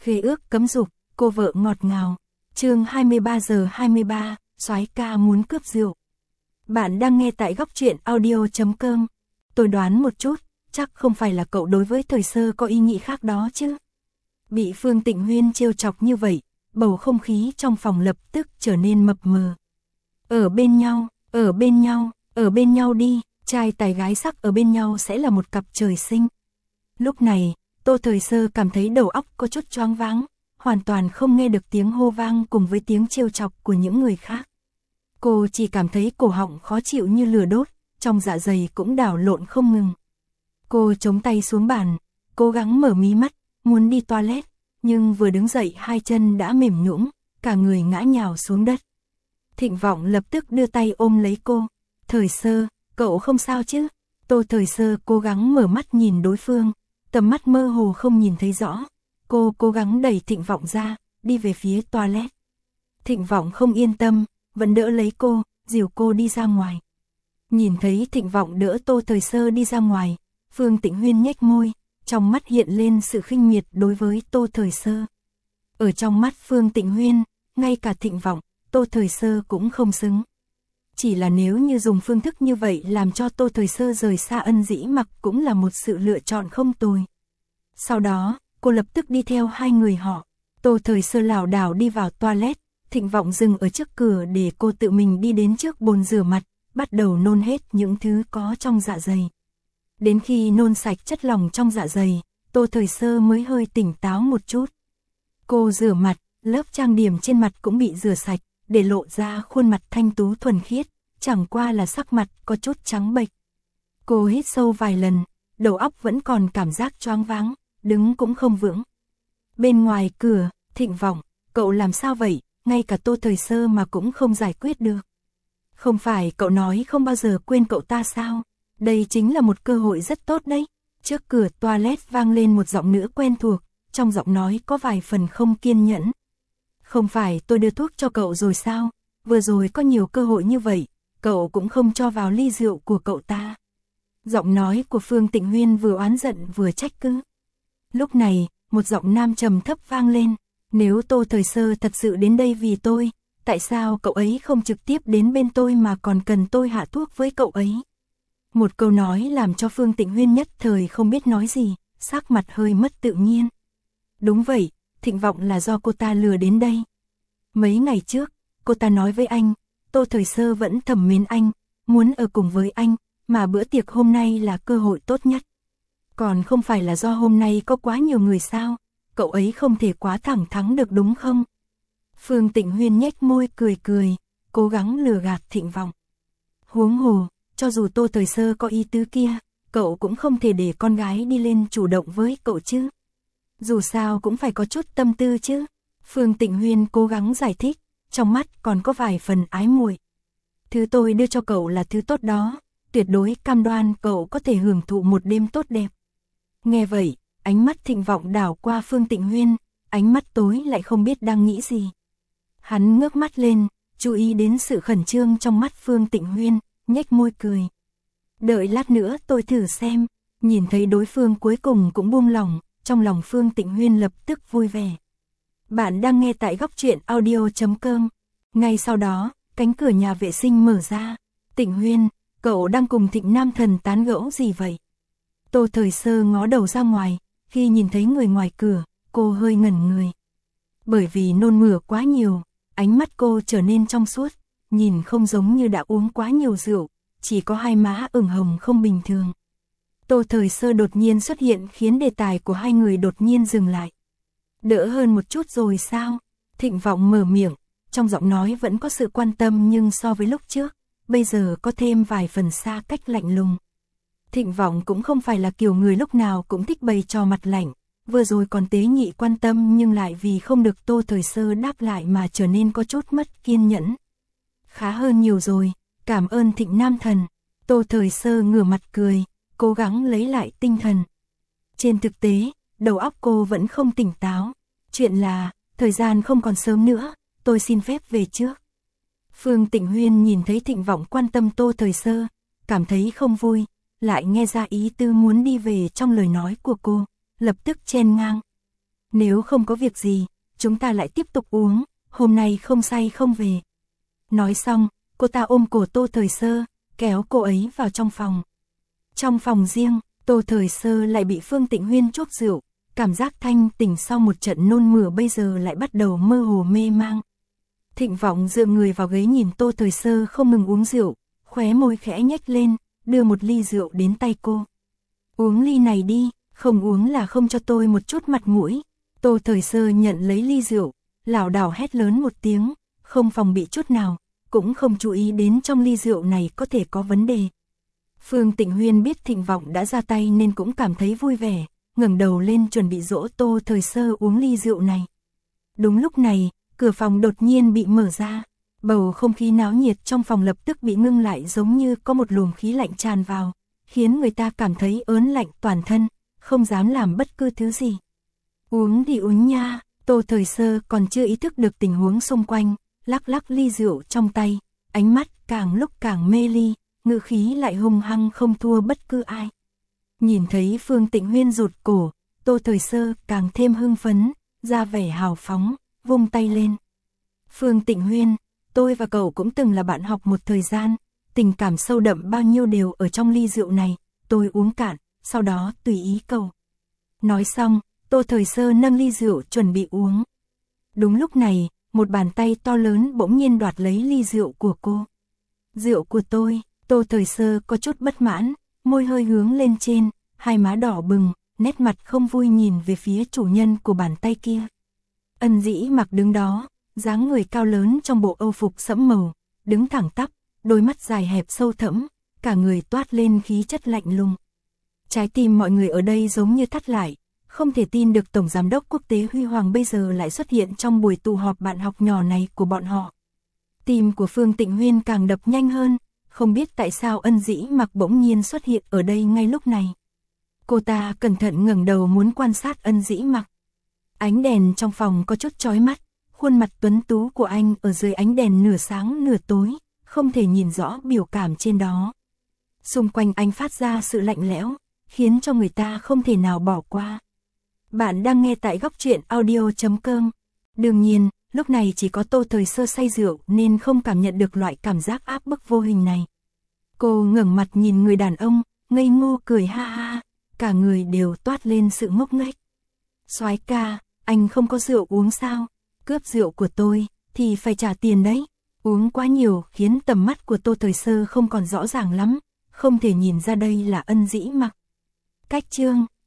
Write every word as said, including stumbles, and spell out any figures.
Khế ước cấm dục, cô vợ ngọt ngào. Chương hai mươi ba giờ hai mươi ba, soái ca muốn cướp rượu. Bạn đang nghe tại góc truyện audio chấm com. Tôi đoán một chút, chắc không phải là cậu đối với Thời Sơ có ý nghĩ khác đó chứ. Bị Phương Tịnh Huyên trêu chọc như vậy, bầu không khí trong phòng lập tức trở nên mập mờ. Ở bên nhau, ở bên nhau, ở bên nhau đi, trai tài gái sắc ở bên nhau sẽ là một cặp trời sinh. Lúc này, Tô Thời Sơ cảm thấy đầu óc có chút choáng váng, hoàn toàn không nghe được tiếng hô vang cùng với tiếng trêu chọc của những người khác. Cô chỉ cảm thấy cổ họng khó chịu như lửa đốt, trong dạ dày cũng đảo lộn không ngừng. Cô chống tay xuống bàn, cố gắng mở mí mắt, muốn đi toilet, nhưng vừa đứng dậy hai chân đã mềm nhũn, cả người ngã nhào xuống đất. Thịnh Vọng lập tức đưa tay ôm lấy cô. Thời Sơ, cậu không sao chứ? Tô Thời Sơ cố gắng mở mắt nhìn đối phương, tầm mắt mơ hồ không nhìn thấy rõ. Cô cố gắng đẩy Thịnh Vọng ra, đi về phía toilet. Thịnh Vọng không yên tâm, vẫn đỡ lấy cô, dìu cô đi ra ngoài. Nhìn thấy Thịnh Vọng đỡ Tô Thời Sơ đi ra ngoài, Phương Tịnh Huyên nhếch môi, trong mắt hiện lên sự khinh miệt đối với Tô Thời Sơ. Ở trong mắt Phương Tịnh Huyên, ngay cả Thịnh Vọng, Tô Thời Sơ cũng không xứng. Chỉ là nếu như dùng phương thức như vậy làm cho Tô Thời Sơ rời xa Ân Dĩ Mặc cũng là một sự lựa chọn không tồi. Sau đó, cô lập tức đi theo hai người họ. Tô Thời Sơ lảo đảo đi vào toilet, Thịnh Vọng dừng ở trước cửa để cô tự mình đi đến trước bồn rửa mặt, bắt đầu nôn hết những thứ có trong dạ dày. Đến khi nôn sạch chất lỏng trong dạ dày, Tô Thời Sơ mới hơi tỉnh táo một chút. Cô rửa mặt, lớp trang điểm trên mặt cũng bị rửa sạch, để lộ ra khuôn mặt thanh tú thuần khiết, chẳng qua là sắc mặt có chút trắng bệch. Cô hít sâu vài lần, đầu óc vẫn còn cảm giác choáng váng, đứng cũng không vững. Bên ngoài cửa, Thịnh Vọng, cậu làm sao vậy, ngay cả Tô Thời Sơ mà cũng không giải quyết được. Không phải cậu nói không bao giờ quên cậu ta sao? Đây chính là một cơ hội rất tốt đấy. Trước cửa toilet vang lên một giọng nữ quen thuộc, trong giọng nói có vài phần không kiên nhẫn. Không phải tôi đưa thuốc cho cậu rồi sao? Vừa rồi có nhiều cơ hội như vậy, cậu cũng không cho vào ly rượu của cậu ta. Giọng nói của Phương Tịnh Huyên vừa oán giận vừa trách cứ. Lúc này, một giọng nam trầm thấp vang lên. Nếu Tô Thời Sơ thật sự đến đây vì tôi, tại sao cậu ấy không trực tiếp đến bên tôi mà còn cần tôi hạ thuốc với cậu ấy? Một câu nói làm cho Phương Tịnh Huyên nhất thời không biết nói gì, sắc mặt hơi mất tự nhiên. Đúng vậy, Thịnh Vọng là do cô ta lừa đến đây. Mấy ngày trước, cô ta nói với anh, Tô Thời Sơ vẫn thầm mến anh, muốn ở cùng với anh, mà bữa tiệc hôm nay là cơ hội tốt nhất. Còn không phải là do hôm nay có quá nhiều người sao, cậu ấy không thể quá thẳng thắn được đúng không? Phương Tịnh Huyên nhếch môi cười cười, cố gắng lừa gạt Thịnh Vọng. Huống hồ, cho dù Tô Thời Sơ có ý tứ kia, cậu cũng không thể để con gái đi lên chủ động với cậu chứ. Dù sao cũng phải có chút tâm tư chứ. Phương Tịnh Huyên cố gắng giải thích, trong mắt còn có vài phần ái muội. Thứ tôi đưa cho cậu là thứ tốt đó, tuyệt đối cam đoan cậu có thể hưởng thụ một đêm tốt đẹp. Nghe vậy, ánh mắt Thịnh Vọng đảo qua Phương Tịnh Huyên, ánh mắt tối lại không biết đang nghĩ gì. Hắn ngước mắt lên, chú ý đến sự khẩn trương trong mắt Phương Tịnh Huyên, nhếch môi cười. Đợi lát nữa tôi thử xem. Nhìn thấy đối phương cuối cùng cũng buông lỏng, trong lòng Phương Tịnh Huyên lập tức vui vẻ. Bạn đang nghe tại góc truyện audio chấm com. Ngay sau đó, cánh cửa nhà vệ sinh mở ra. Tịnh Huyên, cậu đang cùng Thịnh Nam Thần tán gẫu gì vậy? Tô Thời Sơ ngó đầu ra ngoài, khi nhìn thấy người ngoài cửa, cô hơi ngẩn người. Bởi vì nôn mửa quá nhiều, ánh mắt cô trở nên trong suốt, nhìn không giống như đã uống quá nhiều rượu, chỉ có hai má ửng hồng không bình thường. Tô Thời Sơ đột nhiên xuất hiện khiến đề tài của hai người đột nhiên dừng lại. Đỡ hơn một chút rồi sao? Thịnh Vọng mở miệng, trong giọng nói vẫn có sự quan tâm nhưng so với lúc trước, bây giờ có thêm vài phần xa cách lạnh lùng. Thịnh Vọng cũng không phải là kiểu người lúc nào cũng thích bày trò mặt lạnh, vừa rồi còn tế nhị quan tâm nhưng lại vì không được Tô Thời Sơ đáp lại mà trở nên có chút mất kiên nhẫn. Khá hơn nhiều rồi, cảm ơn Thịnh Nam Thần. Tô Thời Sơ ngửa mặt cười, cố gắng lấy lại tinh thần. Trên thực tế, đầu óc cô vẫn không tỉnh táo. Chuyện là, thời gian không còn sớm nữa, tôi xin phép về trước. Phương Tịnh Huyên nhìn thấy Thịnh Vọng quan tâm Tô Thời Sơ, cảm thấy không vui, lại nghe ra ý tư muốn đi về trong lời nói của cô, lập tức chen ngang. Nếu không có việc gì, chúng ta lại tiếp tục uống, hôm nay không say không về. Nói xong, cô ta ôm cổ Tô Thời Sơ, kéo cô ấy vào trong phòng. Trong phòng riêng, Tô Thời Sơ lại bị Phương Tịnh Huyên chuốc rượu, cảm giác thanh tỉnh sau một trận nôn mửa bây giờ lại bắt đầu mơ hồ mê mang. Thịnh Vọng dựa người vào ghế nhìn Tô Thời Sơ không ngừng uống rượu, khóe môi khẽ nhếch lên, đưa một ly rượu đến tay cô. Uống ly này đi, không uống là không cho tôi một chút mặt mũi. Tô Thời Sơ nhận lấy ly rượu, lảo đảo hét lớn một tiếng, không phòng bị chút nào, cũng không chú ý đến trong ly rượu này có thể có vấn đề. Phương Tịnh Huyên biết Thịnh Vọng đã ra tay nên cũng cảm thấy vui vẻ, ngẩng đầu lên chuẩn bị dỗ Tô Thời Sơ uống ly rượu này. Đúng lúc này, cửa phòng đột nhiên bị mở ra, bầu không khí náo nhiệt trong phòng lập tức bị ngưng lại giống như có một luồng khí lạnh tràn vào, khiến người ta cảm thấy ớn lạnh toàn thân, không dám làm bất cứ thứ gì. Uống đi uống nha, Tô Thời Sơ còn chưa ý thức được tình huống xung quanh, lắc lắc ly rượu trong tay, ánh mắt càng lúc càng mê ly, ngữ khí lại hung hăng không thua bất cứ ai. Nhìn thấy Phương Tịnh Huyên rụt cổ, Tô Thời Sơ càng thêm hưng phấn, ra vẻ hào phóng, vung tay lên. Phương Tịnh Huyên, tôi và cậu cũng từng là bạn học một thời gian, tình cảm sâu đậm bao nhiêu đều ở trong ly rượu này, tôi uống cạn, sau đó tùy ý cậu. Nói xong, Tô Thời Sơ nâng ly rượu chuẩn bị uống. Đúng lúc này, một bàn tay to lớn bỗng nhiên đoạt lấy ly rượu của cô. Rượu của tôi, Tô Thời Sơ có chút bất mãn, môi hơi hướng lên trên, hai má đỏ bừng, nét mặt không vui nhìn về phía chủ nhân của bàn tay kia. Ân Dĩ Mặc đứng đó, dáng người cao lớn trong bộ âu phục sẫm màu, đứng thẳng tắp, đôi mắt dài hẹp sâu thẫm, cả người toát lên khí chất lạnh lùng. Trái tim mọi người ở đây giống như thắt lại, không thể tin được Tổng Giám đốc Quốc tế Huy Hoàng bây giờ lại xuất hiện trong buổi tụ họp bạn học nhỏ này của bọn họ. Tim của Phương Tịnh Huyên càng đập nhanh hơn, không biết tại sao Ân Dĩ Mặc bỗng nhiên xuất hiện ở đây ngay lúc này. Cô ta cẩn thận ngẩng đầu muốn quan sát Ân Dĩ Mặc. Ánh đèn trong phòng có chút chói mắt, khuôn mặt tuấn tú của anh ở dưới ánh đèn nửa sáng nửa tối, không thể nhìn rõ biểu cảm trên đó. Xung quanh anh phát ra sự lạnh lẽo, khiến cho người ta không thể nào bỏ qua. Bạn đang nghe tại góc truyện audio chấm com. Đương nhiên, lúc này chỉ có Tô Thời Sơ say rượu nên không cảm nhận được loại cảm giác áp bức vô hình này. Cô ngẩng mặt nhìn người đàn ông, ngây ngô cười ha ha, cả người đều toát lên sự ngốc nghếch. Soái ca, anh không có rượu uống sao? Cướp rượu của tôi, thì phải trả tiền đấy. Uống quá nhiều khiến tầm mắt của Tô Thời Sơ không còn rõ ràng lắm, không thể nhìn ra đây là Ân Dĩ Mặc. Cách chương